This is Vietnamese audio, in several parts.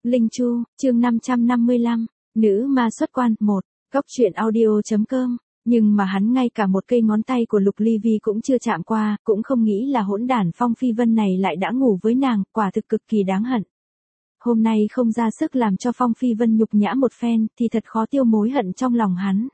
Linh Chu, chương 555, nữ ma xuất quan, 1, góc truyện audio.com. Nhưng mà hắn ngay cả một cây ngón tay của Lục Ly Vi cũng chưa chạm qua, cũng không nghĩ là hỗn đản Phong Phi Vân này lại đã ngủ với nàng, quả thực cực kỳ đáng hận. Hôm nay không ra sức làm cho Phong Phi Vân nhục nhã một phen, thì thật khó tiêu mối hận trong lòng hắn.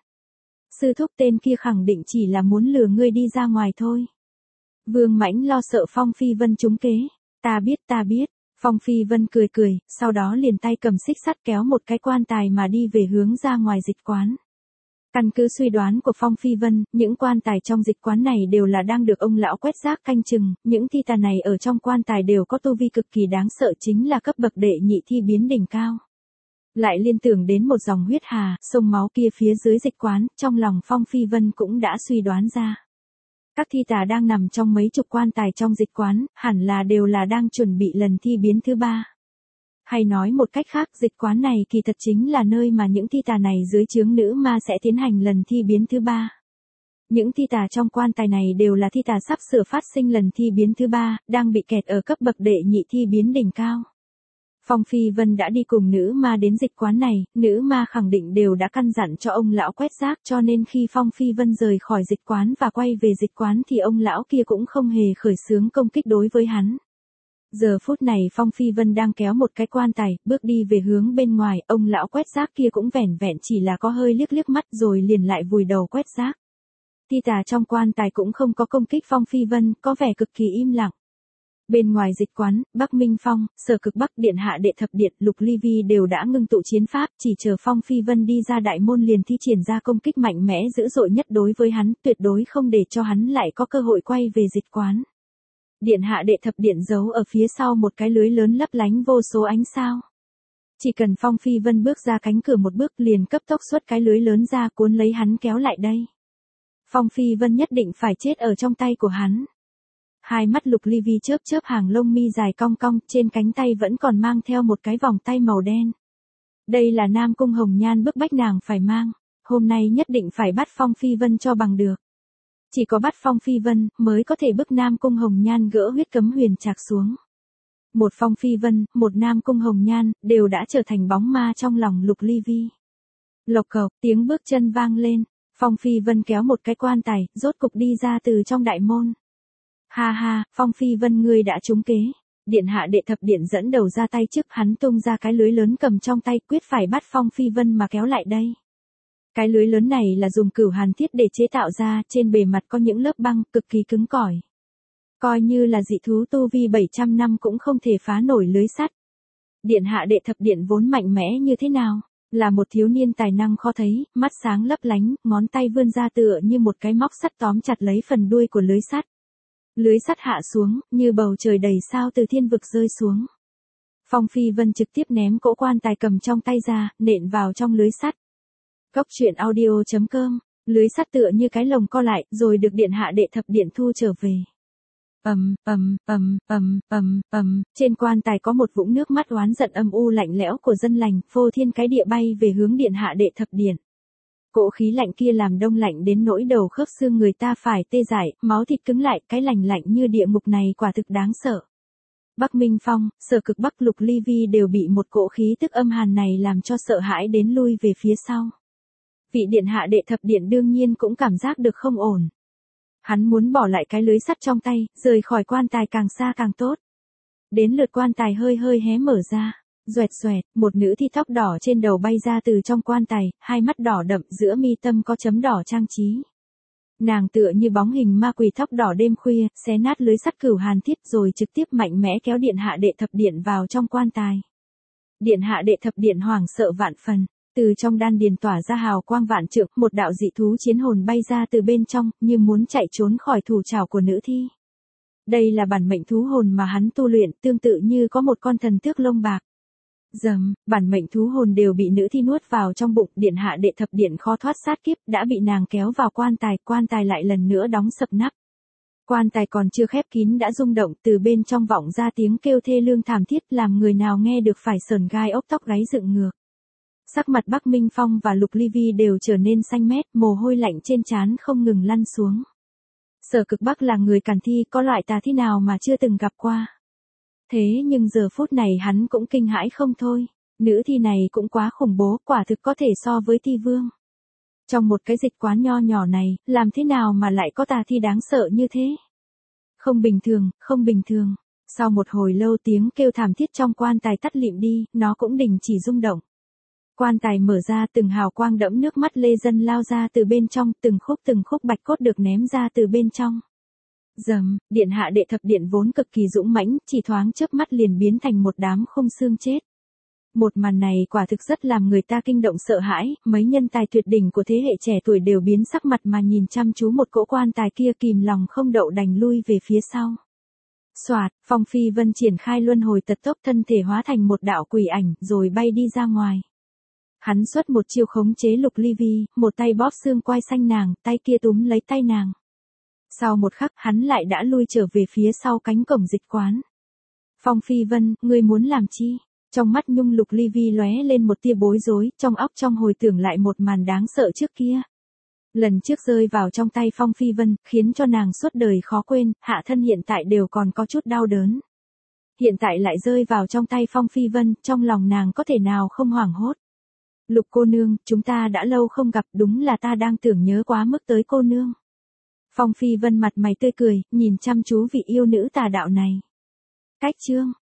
Sư thúc tên kia khẳng định chỉ là muốn lừa ngươi đi ra ngoài thôi. Vương Mãnh lo sợ Phong Phi Vân trúng kế. Ta biết. Phong Phi Vân cười cười, sau đó liền tay cầm xích sắt kéo một cái quan tài mà đi về hướng ra ngoài dịch quán. Căn cứ suy đoán của Phong Phi Vân, những quan tài trong dịch quán này đều là đang được ông lão quét rác canh chừng, những thi tà này ở trong quan tài đều có tu vi cực kỳ đáng sợ, chính là cấp bậc đệ nhị thi biến đỉnh cao. Lại liên tưởng đến một dòng huyết hà, sông máu kia phía dưới dịch quán, trong lòng Phong Phi Vân cũng đã suy đoán ra. Các thi tà đang nằm trong mấy chục quan tài trong dịch quán, hẳn là đều là đang chuẩn bị lần thi biến thứ 3. Hay nói một cách khác, dịch quán này kỳ thật chính là nơi mà những thi tà này dưới trướng nữ ma sẽ tiến hành lần thi biến thứ 3. Những thi tà trong quan tài này đều là thi tà sắp sửa phát sinh lần thi biến thứ 3, đang bị kẹt ở cấp bậc đệ nhị thi biến đỉnh cao. Phong Phi Vân đã đi cùng nữ ma đến dịch quán này, nữ ma khẳng định đều đã căn dặn cho ông lão quét rác, cho nên khi Phong Phi Vân rời khỏi dịch quán và quay về dịch quán thì ông lão kia cũng không hề khởi xướng công kích đối với hắn. Giờ phút này Phong Phi Vân đang kéo một cái quan tài, bước đi về hướng bên ngoài, ông lão quét rác kia cũng vẻn vẹn chỉ là có hơi liếc mắt rồi liền lại vùi đầu quét rác. Thi tà trong quan tài cũng không có công kích Phong Phi Vân, có vẻ cực kỳ im lặng. Bên ngoài dịch quán, Bắc Minh Phong, Sở Cực Bắc, Điện Hạ Đệ Thập Điện, Lục Ly Vi đều đã ngưng tụ chiến pháp, chỉ chờ Phong Phi Vân đi ra đại môn liền thi triển ra công kích mạnh mẽ dữ dội nhất đối với hắn, tuyệt đối không để cho hắn lại có cơ hội quay về dịch quán. Điện Hạ Đệ Thập Điện giấu ở phía sau một cái lưới lớn lấp lánh vô số ánh sao. Chỉ cần Phong Phi Vân bước ra cánh cửa một bước liền cấp tốc xuất cái lưới lớn ra cuốn lấy hắn kéo lại đây. Phong Phi Vân nhất định phải chết ở trong tay của hắn. Hai mắt Lục Ly Vi chớp hàng lông mi dài cong cong, trên cánh tay vẫn còn mang theo một cái vòng tay màu đen. Đây là Nam Cung Hồng Nhan bức bách nàng phải mang, hôm nay nhất định phải bắt Phong Phi Vân cho bằng được. Chỉ có bắt Phong Phi Vân mới có thể bức Nam Cung Hồng Nhan gỡ huyết cấm huyền trạc xuống. Một Phong Phi Vân, một Nam Cung Hồng Nhan, đều đã trở thành bóng ma trong lòng Lục Ly Vi. Lộc cộc, tiếng bước chân vang lên, Phong Phi Vân kéo một cái quan tài, rốt cục đi ra từ trong đại môn. Ha, Phong Phi Vân ngươi đã trúng kế. Điện Hạ Đệ Thập Điện dẫn đầu ra tay trước, hắn tung ra cái lưới lớn cầm trong tay, quyết phải bắt Phong Phi Vân mà kéo lại đây. Cái lưới lớn này là dùng cửu hàn thiết để chế tạo ra, trên bề mặt có những lớp băng cực kỳ cứng cỏi. Coi như là dị thú tu vi 700 năm cũng không thể phá nổi lưới sắt. Điện Hạ Đệ Thập Điện vốn mạnh mẽ như thế nào, là một thiếu niên tài năng khó thấy, mắt sáng lấp lánh, ngón tay vươn ra tựa như một cái móc sắt tóm chặt lấy phần đuôi của lưới sắt. Lưới sắt hạ xuống, như bầu trời đầy sao từ thiên vực rơi xuống. Phong Phi Vân trực tiếp ném cỗ quan tài cầm trong tay ra, nện vào trong lưới sắt. Góc truyện audio.com, lưới sắt tựa như cái lồng co lại, rồi được Điện Hạ Đệ Thập Điện thu trở về. Trên quan tài có một vũng nước mắt oán giận âm u lạnh lẽo của dân lành, phô thiên cái địa bay về hướng Điện Hạ Đệ Thập Điện. Cỗ khí lạnh kia làm đông lạnh đến nỗi đầu khớp xương người ta phải tê dại, máu thịt cứng lại, cái lạnh như địa ngục này quả thực đáng sợ. Bắc Minh Phong, Sở Cực Bắc, Lục Ly Vi đều bị một cỗ khí tức âm hàn này làm cho sợ hãi đến lui về phía sau. Vị Điện Hạ Đệ Thập Điện đương nhiên cũng cảm giác được không ổn. Hắn muốn bỏ lại cái lưới sắt trong tay, rời khỏi quan tài càng xa càng tốt. Đến lượt quan tài hơi hé mở ra. Xoẹt, một nữ thi tóc đỏ trên đầu bay ra từ trong quan tài, hai mắt đỏ đậm, giữa mi tâm có chấm đỏ trang trí. Nàng tựa như bóng hình ma quỷ tóc đỏ đêm khuya, xé nát lưới sắt cửu hàn thiết rồi trực tiếp mạnh mẽ kéo Điện Hạ Đệ Thập Điện vào trong quan tài. Điện Hạ Đệ Thập Điện hoảng sợ vạn phần, từ trong đan điền tỏa ra hào quang vạn trượng, một đạo dị thú chiến hồn bay ra từ bên trong, như muốn chạy trốn khỏi thủ trảo của nữ thi. Đây là bản mệnh thú hồn mà hắn tu luyện, tương tự như có một con thần tước lông bạc. Bản mệnh thú hồn đều bị nữ thi nuốt vào trong bụng, Điện Hạ Đệ Thập Điện khó thoát sát kiếp, đã bị nàng kéo vào quan tài lại lần nữa đóng sập nắp. Quan tài còn chưa khép kín đã rung động, từ bên trong vọng ra tiếng kêu thê lương thảm thiết, làm người nào nghe được phải sởn gai ốc tóc gáy dựng ngược. Sắc mặt Bắc Minh Phong và Lục Ly Vi đều trở nên xanh mét, mồ hôi lạnh trên trán không ngừng lăn xuống. Sở Cực Bắc là người càn thi, có loại tà thi nào mà chưa từng gặp qua. Thế nhưng giờ phút này hắn cũng kinh hãi không thôi. Nữ thi này cũng quá khủng bố, quả thực có thể so với thi vương. Trong một cái dịch quán nho nhỏ này, làm thế nào mà lại có tà thi đáng sợ như thế? Không bình thường, không bình thường. Sau một hồi lâu tiếng kêu thảm thiết trong quan tài tắt lịm đi, nó cũng đình chỉ rung động. Quan tài mở ra, từng hào quang đẫm nước mắt lê dân lao ra từ bên trong, từng khúc bạch cốt được ném ra từ bên trong. Dầm, điện hạ đệ thập điện vốn cực kỳ dũng mãnh, chỉ thoáng chớp mắt liền biến thành một đám khung xương chết. Một màn này quả thực rất làm người ta kinh động sợ hãi, mấy nhân tài tuyệt đỉnh của thế hệ trẻ tuổi đều biến sắc mặt mà nhìn chăm chú một cỗ quan tài kia, kìm lòng không đậu đành lui về phía sau. Soạt, Phong Phi Vân triển khai luân hồi tật tốc, thân thể hóa thành một đạo quỷ ảnh rồi bay đi ra ngoài. Hắn xuất một chiêu khống chế Lục Ly Vi, một tay bóp xương quai xanh nàng, tay kia túm lấy tay nàng. Sau một khắc hắn lại đã lui trở về phía sau cánh cổng dịch quán. Phong Phi Vân, ngươi muốn làm chi? Trong mắt Nhung Lục Ly Vi lóe lên một tia bối rối, trong óc trong hồi tưởng lại một màn đáng sợ trước kia. Lần trước rơi vào trong tay Phong Phi Vân, khiến cho nàng suốt đời khó quên, hạ thân hiện tại đều còn có chút đau đớn. Hiện tại lại rơi vào trong tay Phong Phi Vân, trong lòng nàng có thể nào không hoảng hốt. Lục cô nương, chúng ta đã lâu không gặp, đúng là ta đang tưởng nhớ quá mức tới cô nương. Phong Phi Vân mặt mày tươi cười, nhìn chăm chú vị yêu nữ tà đạo này. Cách chương